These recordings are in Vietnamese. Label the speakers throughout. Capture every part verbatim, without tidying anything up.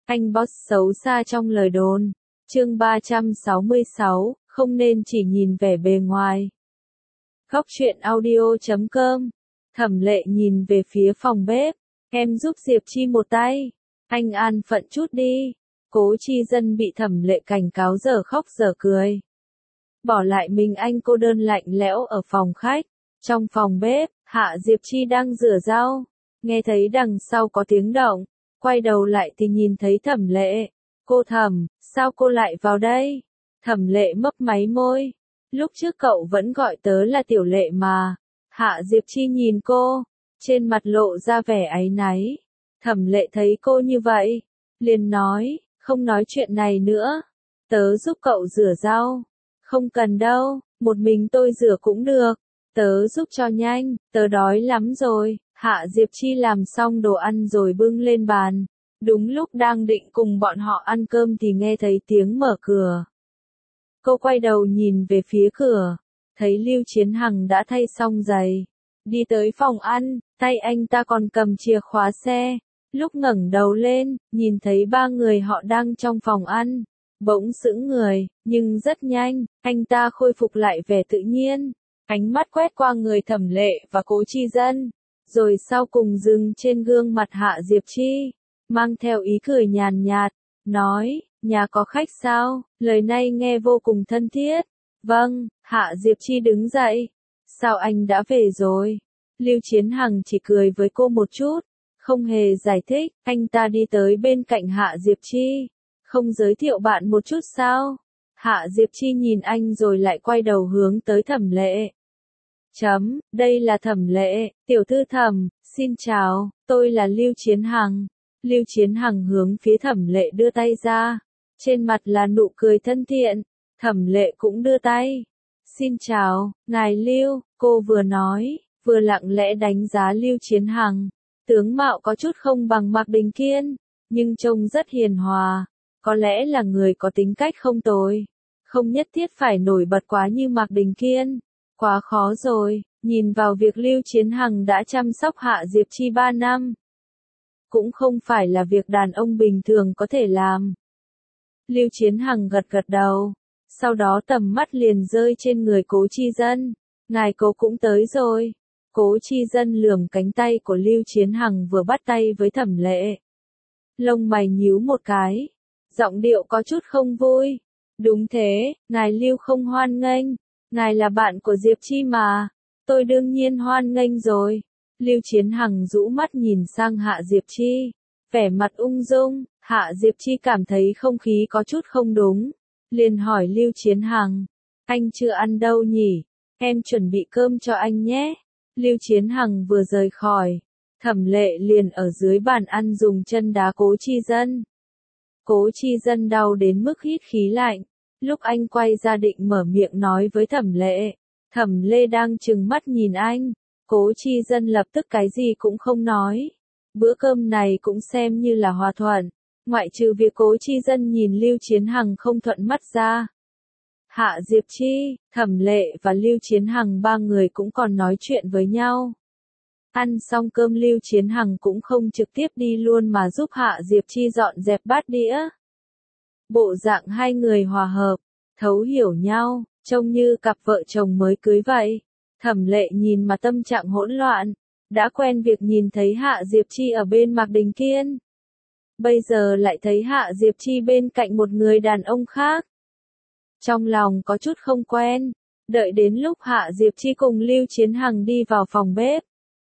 Speaker 1: anh boss xấu xa trong lời đồn. Chương ba trăm sáu mươi sáu, không nên chỉ nhìn vẻ bề ngoài. Góc truyện audio chấm com. Thẩm Lệ nhìn về phía phòng bếp, em giúp Diệp Chi một tay, anh an phận chút đi. Cố Chi Dân bị Thẩm Lệ cảnh cáo dở khóc dở cười. Bỏ lại mình anh cô đơn lạnh lẽo ở phòng khách. Trong phòng bếp, Hạ Diệp Chi đang rửa rau, nghe thấy đằng sau có tiếng động, quay đầu lại thì nhìn thấy Thẩm Lệ. Cô Thẩm, sao cô lại vào đây? Thẩm Lệ mấp máy môi. Lúc trước cậu vẫn gọi tớ là Tiểu Lệ mà. Hạ Diệp Chi nhìn cô, trên mặt lộ ra vẻ áy náy. Thẩm Lệ thấy cô như vậy, liền nói, không nói chuyện này nữa. Tớ giúp cậu rửa rau. Không cần đâu, một mình tôi rửa cũng được. Tớ giúp cho nhanh, tớ đói lắm rồi. Hạ Diệp Chi làm xong đồ ăn rồi bưng lên bàn. Đúng lúc đang định cùng bọn họ ăn cơm thì nghe thấy tiếng mở cửa. Cô quay đầu nhìn về phía cửa, thấy Lưu Chiến Hằng đã thay xong giày, đi tới phòng ăn, tay anh ta còn cầm chìa khóa xe. Lúc ngẩng đầu lên, nhìn thấy ba người họ đang trong phòng ăn, bỗng sững người, nhưng rất nhanh, anh ta khôi phục lại vẻ tự nhiên. Ánh mắt quét qua người Thẩm Lệ và Cố Chi Dân, rồi sau cùng dừng trên gương mặt Hạ Diệp Chi, mang theo ý cười nhàn nhạt, nói, nhà có khách sao? Lời này nghe vô cùng thân thiết. Vâng, Hạ Diệp Chi đứng dậy. Sao anh đã về rồi? Lưu Chiến Hằng chỉ cười với cô một chút, không hề giải thích. Anh ta đi tới bên cạnh Hạ Diệp Chi, không giới thiệu bạn một chút sao? Hạ Diệp Chi nhìn anh rồi lại quay đầu hướng tới Thẩm Lệ. Chấm, đây là Thẩm Lệ, tiểu thư Thẩm, xin chào, tôi là Lưu Chiến Hằng. Lưu Chiến Hằng hướng phía Thẩm Lệ đưa tay ra, trên mặt là nụ cười thân thiện. Thẩm Lệ cũng đưa tay. Xin chào, ngài Lưu, cô vừa nói, vừa lặng lẽ đánh giá Lưu Chiến Hằng. Tướng mạo có chút không bằng Mạc Đình Kiên, nhưng trông rất hiền hòa, có lẽ là người có tính cách không tồi. Không nhất thiết phải nổi bật quá như Mạc Đình Kiên, quá khó rồi. Nhìn vào việc Lưu Chiến Hằng đã chăm sóc Hạ Diệp Chi ba năm, cũng không phải là việc đàn ông bình thường có thể làm. Lưu Chiến Hằng gật gật đầu, sau đó tầm mắt liền rơi trên người Cố Chi Dân. Ngài Cố cũng tới rồi. Cố Chi Dân lườm cánh tay của Lưu Chiến Hằng vừa bắt tay với Thẩm Lệ. Lông mày nhíu một cái, giọng điệu có chút không vui. Đúng thế, ngài Lưu không hoan nghênh, ngài là bạn của Diệp Chi mà, tôi đương nhiên hoan nghênh rồi. Lưu Chiến Hằng rũ mắt nhìn sang Hạ Diệp Chi, vẻ mặt ung dung. Hạ Diệp Chi cảm thấy không khí có chút không đúng, liền hỏi Lưu Chiến Hằng, anh chưa ăn đâu nhỉ, em chuẩn bị cơm cho anh nhé. Lưu Chiến Hằng vừa rời khỏi, Thẩm Lệ liền ở dưới bàn ăn dùng chân đá Cố Chi Dân. Cố Chi Dân đau đến mức hít khí lạnh, lúc anh quay ra định mở miệng nói với Thẩm Lệ, Thẩm Lệ đang trừng mắt nhìn anh. Cố Chi Dân lập tức cái gì cũng không nói. Bữa cơm này cũng xem như là hòa thuận, ngoại trừ việc Cố Chi Dân nhìn Lưu Chiến Hằng không thuận mắt ra. Hạ Diệp Chi, Thẩm Lệ và Lưu Chiến Hằng ba người cũng còn nói chuyện với nhau. Ăn xong cơm Lưu Chiến Hằng cũng không trực tiếp đi luôn mà giúp Hạ Diệp Chi dọn dẹp bát đĩa. Bộ dạng hai người hòa hợp, thấu hiểu nhau, trông như cặp vợ chồng mới cưới vậy. Thẩm Lệ nhìn mà tâm trạng hỗn loạn, đã quen việc nhìn thấy Hạ Diệp Chi ở bên Mạc Đình Kiên, bây giờ lại thấy Hạ Diệp Chi bên cạnh một người đàn ông khác. Trong lòng có chút không quen, đợi đến lúc Hạ Diệp Chi cùng Lưu Chiến Hằng đi vào phòng bếp,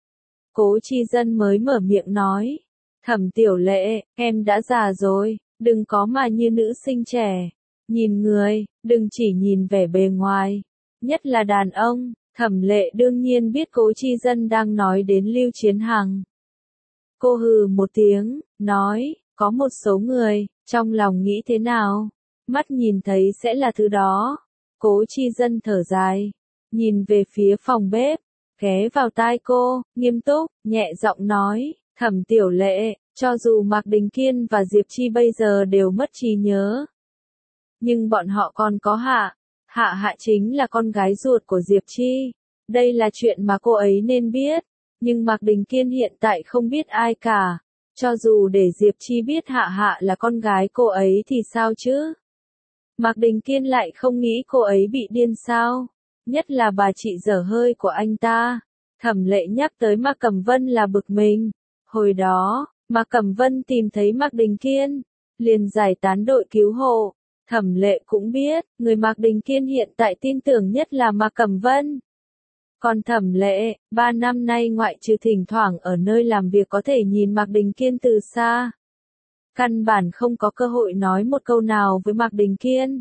Speaker 1: Cố Chi Dân mới mở miệng nói, Thẩm Tiểu Lệ, em đã già rồi, đừng có mà như nữ sinh trẻ, nhìn người, đừng chỉ nhìn vẻ bề ngoài, nhất là đàn ông. Thẩm Lệ đương nhiên biết Cố Chi Dân đang nói đến Lưu Chiến Hằng. Cô hừ một tiếng, nói, có một số người, trong lòng nghĩ thế nào, mắt nhìn thấy sẽ là thứ đó. Cố Chi Dân thở dài, nhìn về phía phòng bếp, ghé vào tai cô, nghiêm túc, nhẹ giọng nói, Thẩm Tiểu Lệ, cho dù Mạc Đình Kiên và Diệp Chi bây giờ đều mất trí nhớ, nhưng bọn họ còn có Hạ. Hạ Hạ chính là con gái ruột của Diệp Chi. Đây là chuyện mà cô ấy nên biết. Nhưng Mạc Đình Kiên hiện tại không biết ai cả. Cho dù để Diệp Chi biết Hạ Hạ là con gái cô ấy thì sao chứ? Mạc Đình Kiên lại không nghĩ cô ấy bị điên sao? Nhất là bà chị dở hơi của anh ta. Thẩm Lệ nhắc tới Mạc Cẩm Vân là bực mình. Hồi đó, Mạc Cẩm Vân tìm thấy Mạc Đình Kiên, liền giải tán đội cứu hộ. Thẩm Lệ cũng biết, người Mạc Đình Kiên hiện tại tin tưởng nhất là Mạc Cẩm Vân. Còn Thẩm Lệ, ba năm nay ngoại trừ thỉnh thoảng ở nơi làm việc có thể nhìn Mạc Đình Kiên từ xa. Căn bản không có cơ hội nói một câu nào với Mạc Đình Kiên.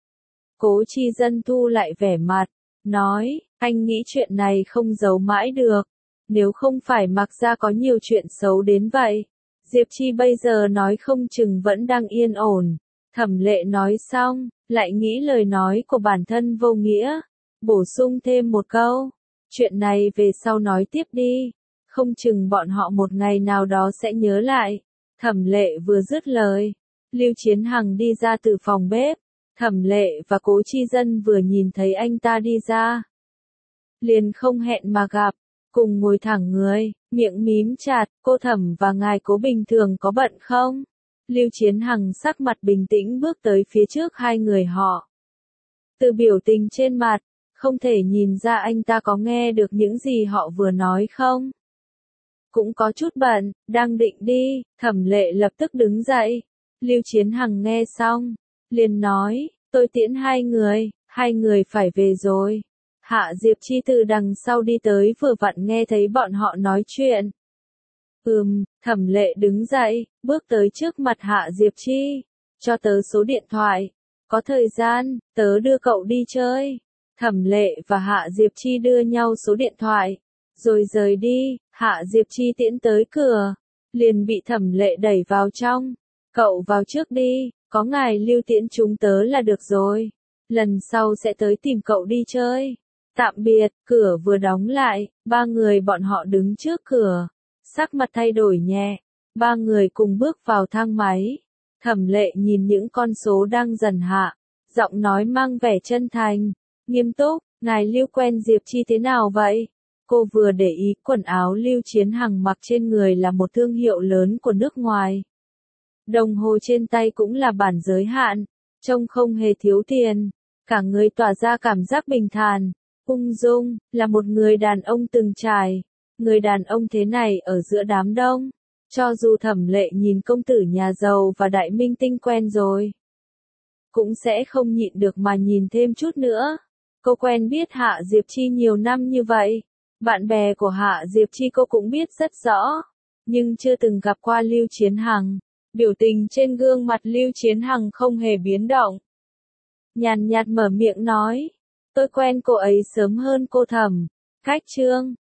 Speaker 1: Cố Chi Dân thu lại vẻ mặt, nói, anh nghĩ chuyện này không giấu mãi được. Nếu không phải Mạc gia có nhiều chuyện xấu đến vậy, Diệp Chi bây giờ nói không chừng vẫn đang yên ổn. Thẩm Lệ nói xong, lại nghĩ lời nói của bản thân vô nghĩa, bổ sung thêm một câu, chuyện này về sau nói tiếp đi, không chừng bọn họ một ngày nào đó sẽ nhớ lại. Thẩm Lệ vừa dứt lời, Lưu Chiến Hằng đi ra từ phòng bếp, Thẩm Lệ và Cố Chi Dân vừa nhìn thấy anh ta đi ra, liền không hẹn mà gặp, cùng ngồi thẳng người, miệng mím chặt, cô Thẩm và ngài Cố bình thường có bận không? Lưu Chiến Hằng sắc mặt bình tĩnh bước tới phía trước hai người họ. Từ biểu tình trên mặt, không thể nhìn ra anh ta có nghe được những gì họ vừa nói không? Cũng có chút bận, đang định đi, Thẩm Lệ lập tức đứng dậy. Lưu Chiến Hằng nghe xong, liền nói, tôi tiễn hai người, hai người phải về rồi. Hạ Diệp Chi từ đằng sau đi tới vừa vặn nghe thấy bọn họ nói chuyện. Ừm, Thẩm Lệ đứng dậy, bước tới trước mặt Hạ Diệp Chi, cho tớ số điện thoại. Có thời gian, tớ đưa cậu đi chơi. Thẩm Lệ và Hạ Diệp Chi đưa nhau số điện thoại, rồi rời đi. Hạ Diệp Chi tiễn tới cửa, liền bị Thẩm Lệ đẩy vào trong. Cậu vào trước đi, có ngài lưu tiễn chúng tớ là được rồi. Lần sau sẽ tới tìm cậu đi chơi. Tạm biệt, cửa vừa đóng lại, ba người bọn họ đứng trước cửa, sắc mặt thay đổi nhẹ. Ba người cùng bước vào thang máy. Thẩm Lệ nhìn những con số đang dần hạ, giọng nói mang vẻ chân thành, nghiêm túc, ngài Lưu quen Diệp Chi thế nào vậy? Cô vừa để ý quần áo Lưu Chiến Hằng mặc trên người là một thương hiệu lớn của nước ngoài. Đồng hồ trên tay cũng là bản giới hạn, trông không hề thiếu tiền, cả người tỏa ra cảm giác bình thản, ung dung, là một người đàn ông từng trải. Người đàn ông thế này ở giữa đám đông, cho dù Thẩm Lệ nhìn công tử nhà giàu và đại minh tinh quen rồi, cũng sẽ không nhịn được mà nhìn thêm chút nữa. Cô quen biết Hạ Diệp Chi nhiều năm như vậy, bạn bè của Hạ Diệp Chi cô cũng biết rất rõ, nhưng chưa từng gặp qua Lưu Chiến Hằng. Biểu tình trên gương mặt Lưu Chiến Hằng không hề biến động. Nhàn nhạt mở miệng nói, tôi quen cô ấy sớm hơn cô Thẩm. Cách chương